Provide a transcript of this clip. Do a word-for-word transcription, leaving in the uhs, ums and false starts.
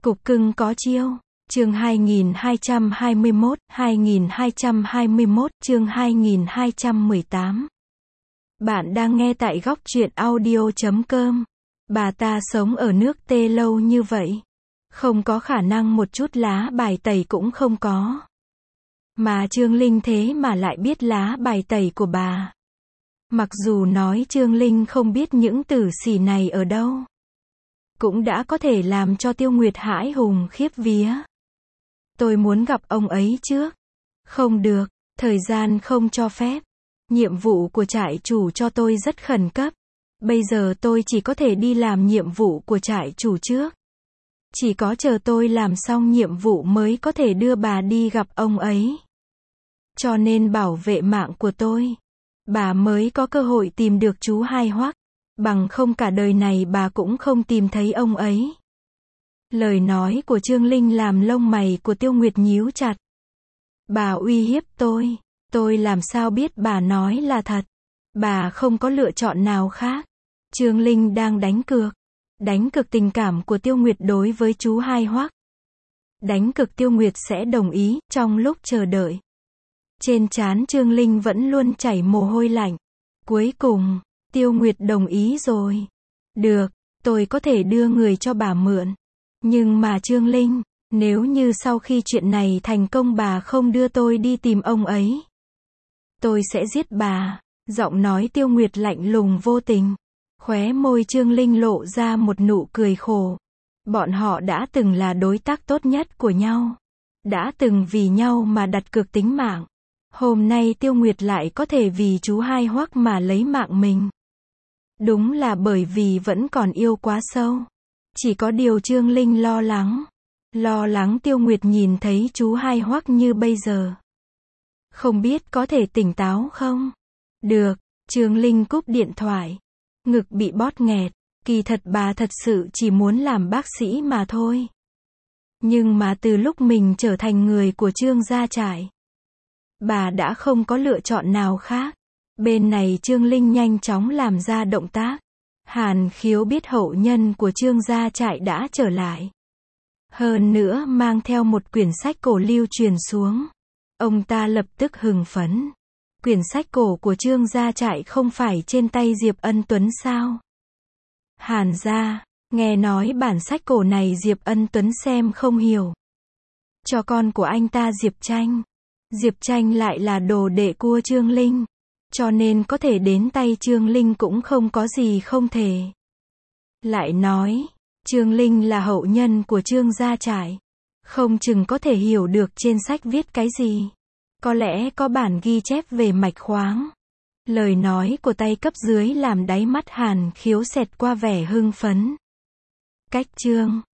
Cục cưng có chiêu. Chương hai nghìn hai trăm hai mươi mốt, hai nghìn hai trăm hai mươi mốt, chương hai nghìn hai trăm mười tám. Bạn đang nghe tại góc truyện audio chấm com. Bà ta sống ở nước T lâu như vậy. Không có khả năng một chút lá bài tẩy cũng không có. Mà Trương Linh thế mà lại biết lá bài tẩy của bà. Mặc dù nói Trương Linh không biết những tử xỉ này ở đâu, cũng đã có thể làm cho Tiêu Nguyệt hãi hùng khiếp vía. Tôi muốn gặp ông ấy trước. Không được, thời gian không cho phép. Nhiệm vụ của trại chủ cho tôi rất khẩn cấp. Bây giờ tôi chỉ có thể đi làm nhiệm vụ của trại chủ trước. Chỉ có chờ tôi làm xong nhiệm vụ mới có thể đưa bà đi gặp ông ấy. Cho nên bảo vệ mạng của tôi, bà mới có cơ hội tìm được chú Hai Hoắc. Bằng không cả đời này bà cũng không tìm thấy ông ấy. Lời nói của Trương Linh làm lông mày của Tiêu Nguyệt nhíu chặt. Bà uy hiếp tôi, tôi làm sao biết bà nói là thật. Bà không có lựa chọn nào khác. Trương Linh đang đánh cược. Đánh cược tình cảm của Tiêu Nguyệt đối với chú Hai Hoắc. Đánh cược Tiêu Nguyệt sẽ đồng ý. Trong lúc chờ đợi, trên trán Trương Linh vẫn luôn chảy mồ hôi lạnh. Cuối cùng, Tiêu Nguyệt đồng ý rồi. Được, tôi có thể đưa người cho bà mượn. Nhưng mà Trương Linh, nếu như sau khi chuyện này thành công bà không đưa tôi đi tìm ông ấy, tôi sẽ giết bà. Giọng nói Tiêu Nguyệt lạnh lùng vô tình. Khóe môi Trương Linh lộ ra một nụ cười khổ. Bọn họ đã từng là đối tác tốt nhất của nhau. Đã từng vì nhau mà đặt cược tính mạng. Hôm nay Tiêu Nguyệt lại có thể vì chú Hai Hoắc mà lấy mạng mình. Đúng là bởi vì vẫn còn yêu quá sâu. Chỉ có điều Trương Linh lo lắng. Lo lắng Tiêu Nguyệt nhìn thấy chú Hai Hoắc như bây giờ. Không biết có thể tỉnh táo không? Được, Trương Linh cúp điện thoại. Ngực bị bóp nghẹt. Kỳ thật bà thật sự chỉ muốn làm bác sĩ mà thôi. Nhưng mà từ lúc mình trở thành người của Trương gia trại, bà đã không có lựa chọn nào khác. Bên này Trương Linh nhanh chóng làm ra động tác. Hàn Khiếu biết hậu nhân của Trương gia trại đã trở lại. Hơn nữa mang theo một quyển sách cổ lưu truyền xuống. Ông ta lập tức hưng phấn. Quyển sách cổ của Trương gia trại không phải trên tay Diệp Ân Tuấn sao? Hàn gia, nghe nói bản sách cổ này Diệp Ân Tuấn xem không hiểu. Cho con của anh ta Diệp Tranh. Diệp Tranh lại là đồ đệ của Trương Linh. Cho nên có thể đến tay Trương Linh cũng không có gì không thể. Lại nói, Trương Linh là hậu nhân của Trương gia trại. Không chừng có thể hiểu được trên sách viết cái gì. Có lẽ có bản ghi chép về mạch khoáng. Lời nói của tay cấp dưới làm đáy mắt Hàn Khiếu xẹt qua vẻ hưng phấn. Cách chương